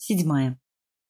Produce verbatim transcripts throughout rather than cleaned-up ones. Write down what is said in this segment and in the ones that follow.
Седьмая.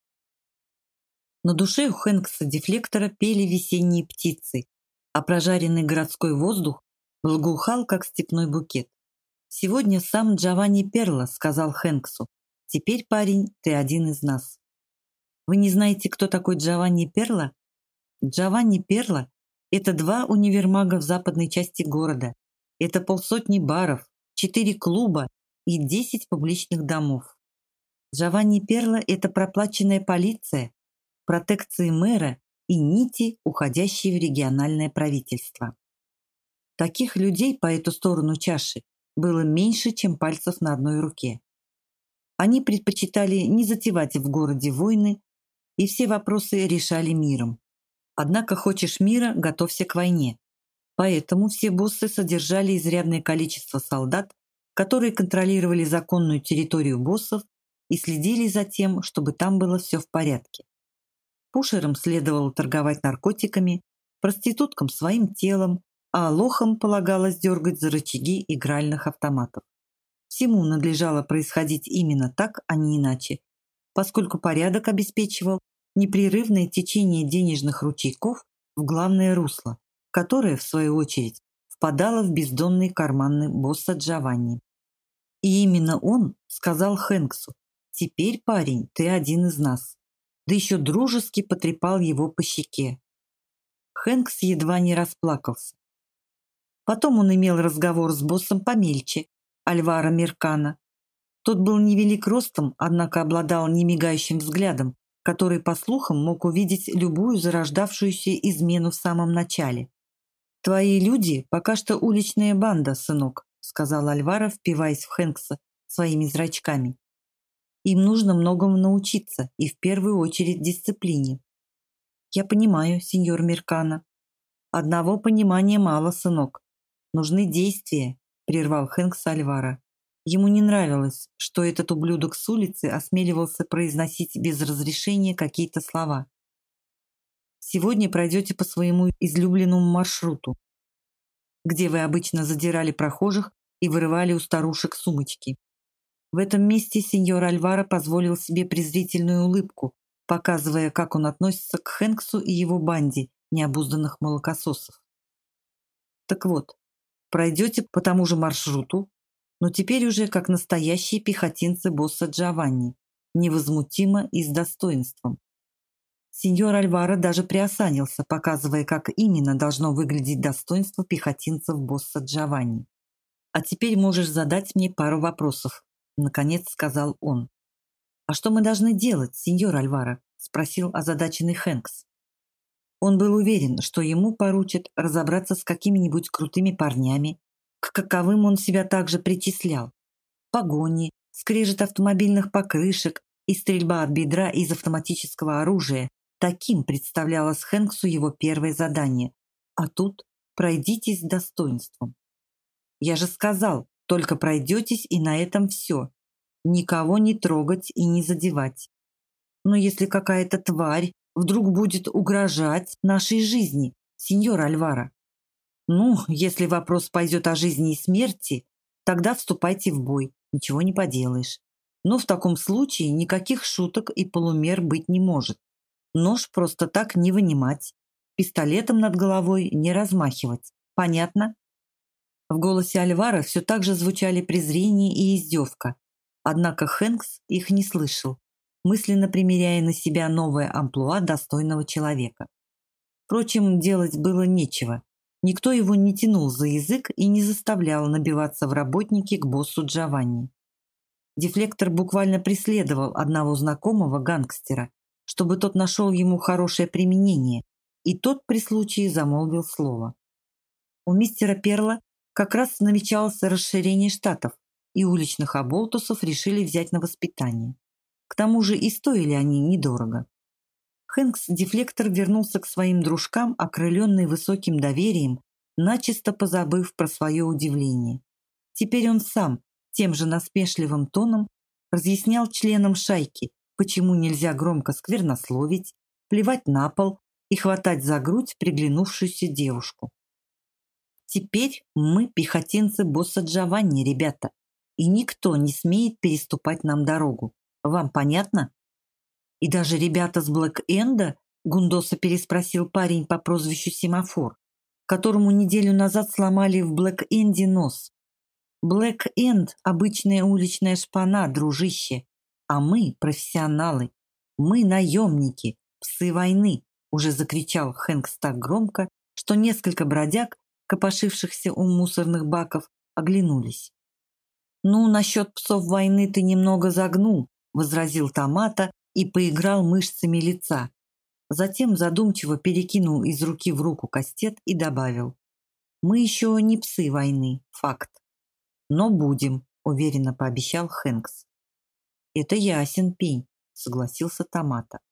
На душе у Хэнкса-дефлектора пели весенние птицы, а прожаренный городской воздух благоухал, как степной букет. «Сегодня сам Джованни Перло сказал Хэнксу: теперь, парень, ты один из нас». Вы не знаете, кто такой Джованни Перло? Джованни Перло – это два универмага в западной части города. Это полсотни баров, четыре клуба и десять публичных домов. Джованни Перло – это проплаченная полиция, протекции мэра и нити, уходящие в региональное правительство. Таких людей по эту сторону чаши было меньше, чем пальцев на одной руке. Они предпочитали не затевать в городе войны, и все вопросы решали миром. Однако хочешь мира – готовься к войне. Поэтому все боссы содержали изрядное количество солдат, которые контролировали законную территорию боссов и следили за тем, чтобы там было все в порядке. Пушерам следовало торговать наркотиками, проституткам своим телом, а лохам полагалось дергать за рычаги игральных автоматов. Всему надлежало происходить именно так, а не иначе, поскольку порядок обеспечивал непрерывное течение денежных ручейков в главное русло, которое, в свою очередь, впадало в бездонные карманы босса Джованни. И именно он сказал Хэнксу: «Теперь, парень, ты один из нас», да еще дружески потрепал его по щеке. Хэнкс едва не расплакался. Потом он имел разговор с боссом помельче, Альваро Меркано. Тот был невелик ростом, однако обладал немигающим взглядом, который, по слухам, мог увидеть любую зарождавшуюся измену в самом начале. «Твои люди пока что уличная банда, сынок», — сказал Альваро, впиваясь в Хэнкса своими зрачками. «Им нужно многому научиться, и в первую очередь дисциплине». «Я понимаю, сеньор Меркано». «Одного понимания мало, сынок. Нужны действия», — прервал Хэнкс Альваро. Ему не нравилось, что этот ублюдок с улицы осмеливался произносить без разрешения какие-то слова. «Сегодня пройдете по своему излюбленному маршруту, где вы обычно задирали прохожих и вырывали у старушек сумочки». В этом месте сеньор Альваро позволил себе презрительную улыбку, показывая, как он относится к Хэнксу и его банде необузданных молокососов. «Так вот, пройдете по тому же маршруту, но теперь уже как настоящие пехотинцы босса Джованни, невозмутимо и с достоинством». Сеньор Альваро даже приосанился, показывая, как именно должно выглядеть достоинство пехотинцев босса Джованни. «А теперь можешь задать мне пару вопросов», — наконец сказал он. «А что мы должны делать, сеньор Альваро?» — спросил озадаченный Хэнкс. Он был уверен, что ему поручат разобраться с какими-нибудь крутыми парнями, к каковым он себя также причислял. Погони, скрежет автомобильных покрышек и стрельба от бедра из автоматического оружия. Таким представлялось Хэнксу его первое задание. А тут пройдитесь с достоинством. «Я же сказал, только пройдетесь, и на этом все. Никого не трогать и не задевать. Но если какая-то тварь вдруг будет угрожать нашей жизни, сеньор Альваро? Ну, если вопрос пойдет о жизни и смерти, тогда вступайте в бой, ничего не поделаешь. Но в таком случае никаких шуток и полумер быть не может. Нож просто так не вынимать, пистолетом над головой не размахивать. Понятно?» В голосе Альваро все так же звучали презрение и издевка. Однако Хэнкс их не слышал, мысленно примеряя на себя новое амплуа достойного человека. Впрочем, делать было нечего. Никто его не тянул за язык и не заставлял набиваться в работники к боссу Джованни. Дефлектор буквально преследовал одного знакомого гангстера, чтобы тот нашел ему хорошее применение, и тот при случае замолвил слово. У мистера Перла как раз намечалось расширение штатов, и уличных оболтусов решили взять на воспитание. К тому же и стоили они недорого. Хэнкс-дефлектор вернулся к своим дружкам, окрыленный высоким доверием, начисто позабыв про свое удивление. Теперь он сам, тем же насмешливым тоном, разъяснял членам шайки, почему нельзя громко сквернословить, плевать на пол и хватать за грудь приглянувшуюся девушку. «Теперь мы пехотинцы босса Джованни, ребята, и никто не смеет переступать нам дорогу. Вам понятно?» И даже ребята с Блэк-Энда, Гундоса переспросил парень по прозвищу Семафор, которому неделю назад сломали в Блэк-Энде нос. Блэк-Энд – обычная уличная шпана, дружище. А мы – профессионалы. Мы – наемники, псы войны, уже закричал Хэнкс так громко, что несколько бродяг, копошившихся у мусорных баков, оглянулись. «Ну, насчет псов войны ты немного загнул», – возразил Томато и поиграл мышцами лица. Затем задумчиво перекинул из руки в руку кастет и добавил: «Мы еще не псы войны, факт. Но будем», – уверенно пообещал Хэнкс. «Это ясен пень», – согласился Томато.